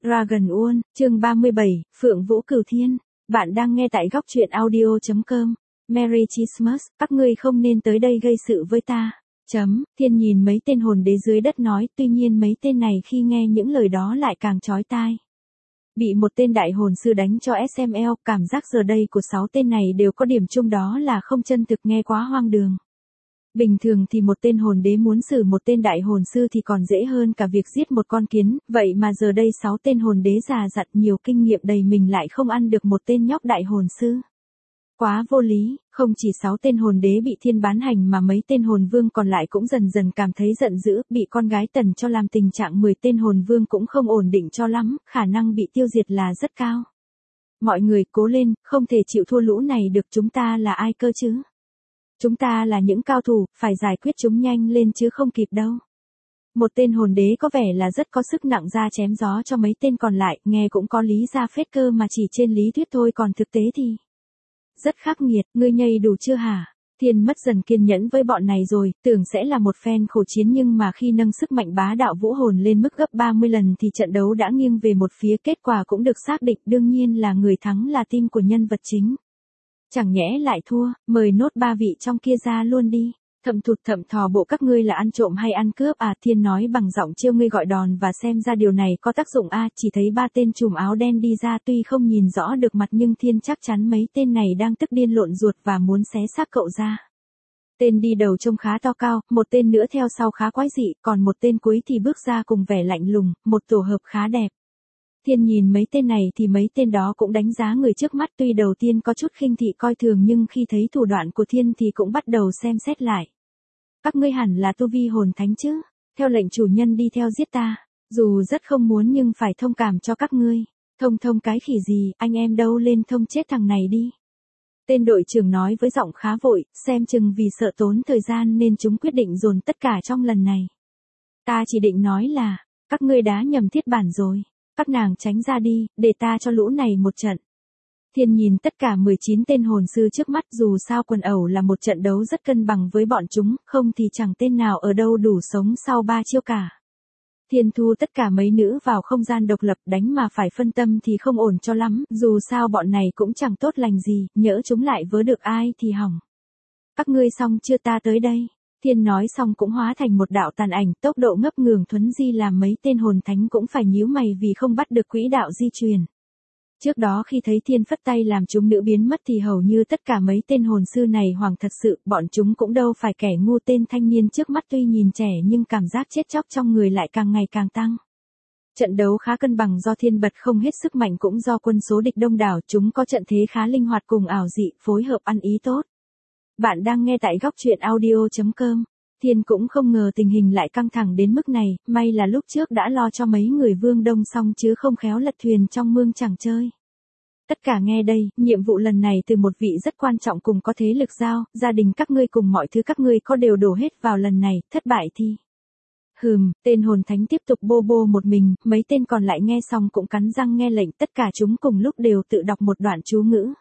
Dragon Uôn, chương 37, Phượng Vũ Cửu Thiên. Bạn đang nghe tại góc truyện audio.com. Merry Christmas, các ngươi không nên tới đây gây sự với ta. Thiên nhìn mấy tên hồn đế dưới đất nói, tuy nhiên mấy tên này khi nghe những lời đó lại càng chói tai. Bị một tên đại hồn sư đánh cho SML, cảm giác giờ đây của 6 tên này đều có điểm chung đó là không chân thực, nghe quá hoang đường. Bình thường thì một tên hồn đế muốn xử một tên đại hồn sư thì còn dễ hơn cả việc giết một con kiến, vậy mà giờ đây 6 tên hồn đế già dặn nhiều kinh nghiệm đầy mình lại không ăn được một tên nhóc đại hồn sư. Quá vô lý, không chỉ 6 tên hồn đế bị thiên bán hành mà mấy tên hồn vương còn lại cũng dần dần cảm thấy giận dữ, bị con gái tần cho làm tình trạng 10 tên hồn vương cũng không ổn định cho lắm, khả năng bị tiêu diệt là rất cao. Mọi người cố lên, không thể chịu thua lũ này được, chúng ta là ai cơ chứ? Chúng ta là những cao thủ, phải giải quyết chúng nhanh lên chứ không kịp đâu. Một tên hồn đế có vẻ là rất có sức nặng ra chém gió cho mấy tên còn lại, nghe cũng có lý ra phết cơ mà chỉ trên lý thuyết thôi còn thực tế thì rất khắc nghiệt, ngươi nhây đủ chưa hả? Thiên mất dần kiên nhẫn với bọn này rồi, tưởng sẽ là một phen khổ chiến nhưng mà khi nâng sức mạnh bá đạo vũ hồn lên mức gấp 30 lần thì trận đấu đã nghiêng về một phía, kết quả cũng được xác định, đương nhiên là người thắng là team của nhân vật chính. Chẳng nhẽ lại thua, mời nốt 3 vị trong kia ra luôn đi. Thậm thụt thậm thò bộ các ngươi là ăn trộm hay ăn cướp à? Thiên nói bằng giọng trêu ngươi gọi đòn và xem ra điều này có tác dụng à? Chỉ thấy 3 tên trùm áo đen đi ra, tuy không nhìn rõ được mặt nhưng Thiên chắc chắn mấy tên này đang tức điên lộn ruột và muốn xé xác cậu ra. Tên đi đầu trông khá to cao, một tên nữa theo sau khá quái dị, còn một tên cuối thì bước ra cùng vẻ lạnh lùng, một tổ hợp khá đẹp. Thiên nhìn mấy tên này thì mấy tên đó cũng đánh giá người trước mắt, tuy đầu tiên có chút khinh thị coi thường nhưng khi thấy thủ đoạn của Thiên thì cũng bắt đầu xem xét lại. Các ngươi hẳn là tu vi hồn thánh chứ, theo lệnh chủ nhân đi theo giết ta, dù rất không muốn nhưng phải thông cảm cho các ngươi. Thông cái khỉ gì, anh em đâu lên thông chết thằng này đi. Tên đội trưởng nói với giọng khá vội, xem chừng vì sợ tốn thời gian nên chúng quyết định dồn tất cả trong lần này. Ta chỉ định nói là, các ngươi đá nhầm thiết bản rồi. Các nàng tránh ra đi, để ta cho lũ này một trận. Thiên nhìn tất cả 19 tên hồn sư trước mắt, dù sao quần ẩu là một trận đấu rất cân bằng với bọn chúng, không thì chẳng tên nào ở đâu đủ sống sau 3 chiêu cả. Thiên thu tất cả mấy nữ vào không gian độc lập, đánh mà phải phân tâm thì không ổn cho lắm, dù sao bọn này cũng chẳng tốt lành gì, nhỡ chúng lại vớ được ai thì hỏng. Các ngươi xong chưa, ta tới đây. Thiên nói xong cũng hóa thành một đạo tàn ảnh, tốc độ ngấp ngường thuấn di làm mấy tên hồn thánh cũng phải nhíu mày vì không bắt được quỹ đạo di chuyển. Trước đó khi thấy Thiên phất tay làm chúng nữ biến mất thì hầu như tất cả mấy tên hồn sư này hoảng thật sự, bọn chúng cũng đâu phải kẻ ngu. Tên thanh niên trước mắt tuy nhìn trẻ nhưng cảm giác chết chóc trong người lại càng ngày càng tăng. Trận đấu khá cân bằng do Thiên bật không hết sức mạnh cũng do quân số địch đông đảo, chúng có trận thế khá linh hoạt cùng ảo dị, phối hợp ăn ý tốt. Bạn đang nghe tại góc truyện audio.com. Thiên cũng không ngờ tình hình lại căng thẳng đến mức này, may là lúc trước đã lo cho mấy người Vương Đông xong chứ không khéo lật thuyền trong mương chẳng chơi. Tất cả nghe đây, nhiệm vụ lần này từ một vị rất quan trọng cùng có thế lực giao, gia đình các ngươi cùng mọi thứ các ngươi có đều đổ hết vào lần này, thất bại thì. Tên hồn thánh tiếp tục bô bô một mình, mấy tên còn lại nghe xong cũng cắn răng nghe lệnh, tất cả chúng cùng lúc đều tự đọc một đoạn chú ngữ.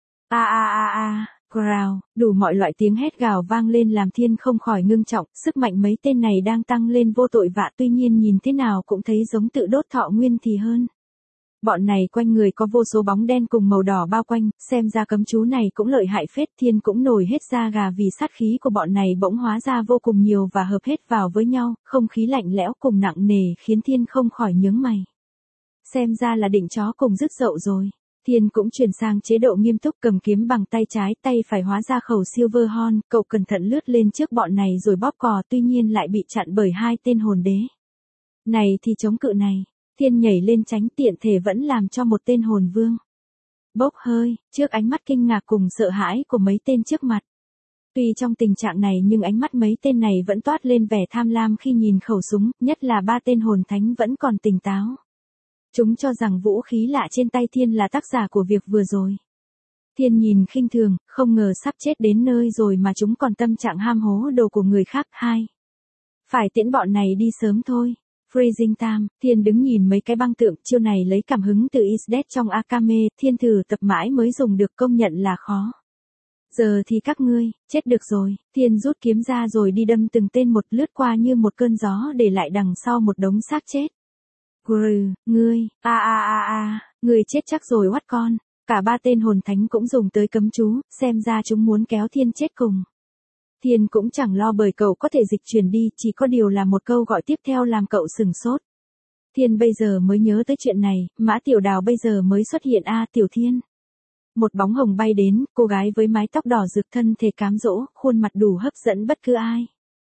Growl, đủ mọi loại tiếng hét gào vang lên làm Thiên không khỏi ngưng trọng, sức mạnh mấy tên này đang tăng lên vô tội vạ, tuy nhiên nhìn thế nào cũng thấy giống tự đốt thọ nguyên thì hơn. Bọn này quanh người có vô số bóng đen cùng màu đỏ bao quanh, xem ra cấm chú này cũng lợi hại phết. Thiên cũng nổi hết da gà vì sát khí của bọn này bỗng hóa ra vô cùng nhiều và hợp hết vào với nhau, không khí lạnh lẽo cùng nặng nề khiến Thiên không khỏi nhướng mày. Xem ra là định chó cùng rứt dậu rồi. Thiên cũng chuyển sang chế độ nghiêm túc, cầm kiếm bằng tay trái, tay phải hóa ra khẩu Silverhorn, cậu cẩn thận lướt lên trước bọn này rồi bóp cò, tuy nhiên lại bị chặn bởi 2 tên hồn đế. Này thì chống cự này, Thiên nhảy lên tránh, tiện thể vẫn làm cho một tên hồn vương bốc hơi, trước ánh mắt kinh ngạc cùng sợ hãi của mấy tên trước mặt. Tuy trong tình trạng này nhưng ánh mắt mấy tên này vẫn toát lên vẻ tham lam khi nhìn khẩu súng, nhất là 3 tên hồn thánh vẫn còn tỉnh táo. Chúng cho rằng vũ khí lạ trên tay Thiên là tác giả của việc vừa rồi. Thiên nhìn khinh thường, không ngờ sắp chết đến nơi rồi mà chúng còn tâm trạng ham hố đồ của người khác. Phải tiễn bọn này đi sớm thôi. Freezing time, Thiên đứng nhìn mấy cái băng tượng, chiêu này lấy cảm hứng từ Is Dead trong Akame, Thiên thử tập mãi mới dùng được, công nhận là khó. Giờ thì các ngươi, chết được rồi. Thiên rút kiếm ra rồi đi đâm từng tên một, lướt qua như một cơn gió để lại đằng sau một đống xác chết. Grừ, ngươi, ngươi chết chắc rồi oắt con. Cả ba tên hồn thánh cũng dùng tới cấm chú, xem ra chúng muốn kéo Thiên chết cùng. Thiên cũng chẳng lo bởi cậu có thể dịch chuyển đi, chỉ có điều là một câu gọi tiếp theo làm cậu sừng sốt. Thiên bây giờ mới nhớ tới chuyện này, Mã Tiểu Đào bây giờ mới xuất hiện Tiểu Thiên. Một bóng hồng bay đến, cô gái với mái tóc đỏ rực thân thể cám dỗ, khuôn mặt đủ hấp dẫn bất cứ ai.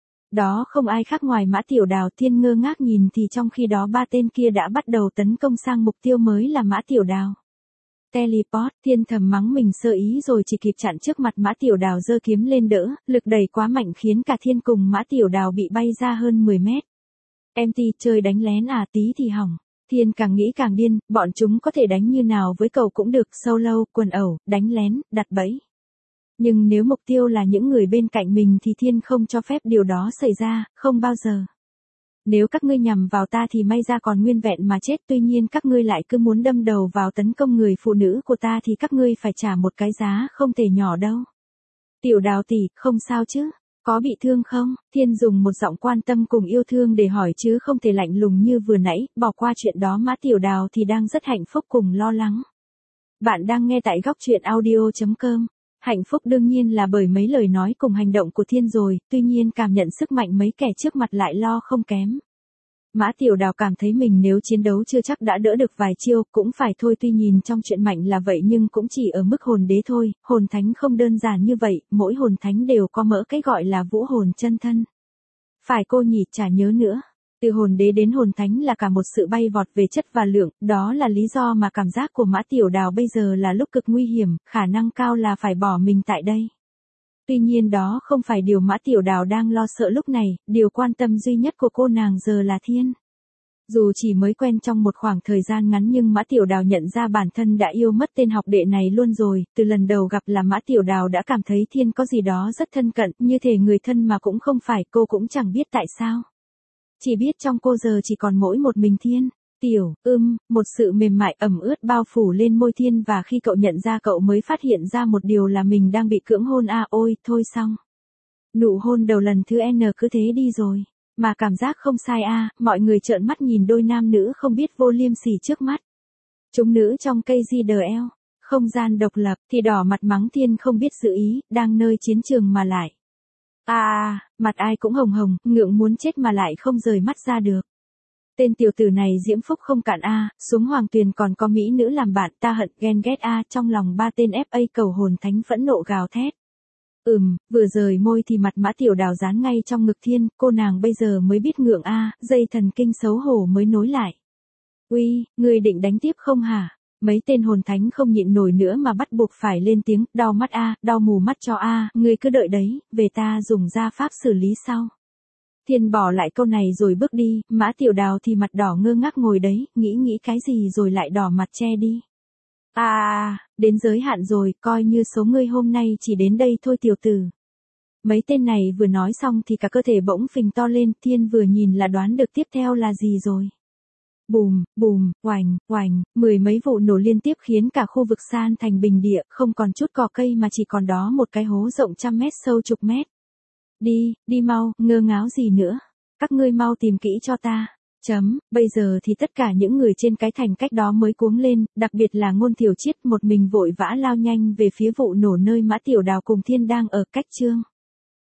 Đó không ai khác ngoài Mã Tiểu Đào. Thiên ngơ ngác nhìn thì trong khi đó ba tên kia đã bắt đầu tấn công sang mục tiêu mới là Mã Tiểu Đào. Teleport, Thiên thầm mắng mình sơ ý rồi chỉ kịp chặn trước mặt Mã Tiểu Đào giơ kiếm lên đỡ, lực đẩy quá mạnh khiến cả Thiên cùng Mã Tiểu Đào bị bay ra hơn 10 mét. Em chơi đánh lén tí thì hỏng. Thiên càng nghĩ càng điên, bọn chúng có thể đánh như nào với cậu cũng được, solo, quần ẩu, đánh lén, đặt bẫy. Nhưng nếu mục tiêu là những người bên cạnh mình thì Thiên không cho phép điều đó xảy ra, không bao giờ. Nếu các ngươi nhằm vào ta thì may ra còn nguyên vẹn mà chết, tuy nhiên các ngươi lại cứ muốn đâm đầu vào tấn công người phụ nữ của ta thì các ngươi phải trả một cái giá không thể nhỏ đâu. Tiểu Đào tỷ, không sao chứ? Có bị thương không? Thiên dùng một giọng quan tâm cùng yêu thương để hỏi chứ không thể lạnh lùng như vừa nãy, bỏ qua chuyện đó. Mã Tiểu Đào thì đang rất hạnh phúc cùng lo lắng. Bạn đang nghe tại góc truyện audio.com. Hạnh phúc đương nhiên là bởi mấy lời nói cùng hành động của Thiên rồi, tuy nhiên cảm nhận sức mạnh mấy kẻ trước mặt lại lo không kém. Mã Tiểu Đào cảm thấy mình nếu chiến đấu chưa chắc đã đỡ được vài chiêu, cũng phải thôi. Tuy nhìn trong chuyện mạnh là vậy nhưng cũng chỉ ở mức hồn đế thôi, hồn thánh không đơn giản như vậy, mỗi hồn thánh đều có mỡ cái gọi là vũ hồn chân thân. Phải cô nhỉ, chả nhớ nữa. Từ hồn đế đến hồn thánh là cả một sự bay vọt về chất và lượng, đó là lý do mà cảm giác của Mã Tiểu Đào bây giờ là lúc cực nguy hiểm, khả năng cao là phải bỏ mình tại đây. Tuy nhiên đó không phải điều Mã Tiểu Đào đang lo sợ lúc này, điều quan tâm duy nhất của cô nàng giờ là Thiên. Dù chỉ mới quen trong một khoảng thời gian ngắn nhưng Mã Tiểu Đào nhận ra bản thân đã yêu mất tên học đệ này luôn rồi, từ lần đầu gặp là Mã Tiểu Đào đã cảm thấy Thiên có gì đó rất thân cận, như thể người thân mà cũng không phải, cô cũng chẳng biết tại sao. Chỉ biết trong cô giờ chỉ còn mỗi một mình Thiên. Một sự mềm mại ẩm ướt bao phủ lên môi Thiên và khi cậu nhận ra cậu mới phát hiện ra một điều là mình đang bị cưỡng hôn ôi, thôi xong. Nụ hôn đầu lần thứ N cứ thế đi rồi. Mà cảm giác không sai mọi người trợn mắt nhìn đôi nam nữ không biết vô liêm sỉ trước mắt. Chúng nữ trong KZDL, không gian độc lập, thì đỏ mặt mắng Thiên không biết giữ ý, đang nơi chiến trường mà lại. Mặt ai cũng hồng hồng, ngượng muốn chết mà lại không rời mắt ra được. Tên tiểu tử này diễm phúc không cạn xuống hoàng tuyền còn có mỹ nữ làm bạn, ta hận ghen ghét trong lòng ba tên FA cầu hồn thánh phẫn nộ gào thét. Vừa rời môi thì mặt Mã Tiểu Đào dán ngay trong ngực Thiên, cô nàng bây giờ mới biết ngượng dây thần kinh xấu hổ mới nối lại. Uy, người định đánh tiếp không hả? Mấy tên hồn thánh không nhịn nổi nữa mà bắt buộc phải lên tiếng, đau mắt đau mù mắt cho người cứ đợi đấy, về ta dùng gia pháp xử lý sau. Thiên bỏ lại câu này rồi bước đi, Mã Tiểu Đào thì mặt đỏ ngơ ngác ngồi đấy, nghĩ cái gì rồi lại đỏ mặt che đi. Đến giới hạn rồi, coi như số ngươi hôm nay chỉ đến đây thôi tiểu tử. Mấy tên này vừa nói xong thì cả cơ thể bỗng phình to lên, Thiên vừa nhìn là đoán được tiếp theo là gì rồi. Bùm, oành, mười mấy vụ nổ liên tiếp khiến cả khu vực san thành bình địa, không còn chút cỏ cây mà chỉ còn đó một cái hố rộng trăm mét sâu chục mét. Đi mau, ngơ ngáo gì nữa. Các ngươi mau tìm kỹ cho ta. Bây giờ thì tất cả những người trên cái thành cách đó mới cuống lên, đặc biệt là Ngôn Thiểu Triết một mình vội vã lao nhanh về phía vụ nổ nơi Mã Tiểu Đào cùng Thiên đang ở cách Chương.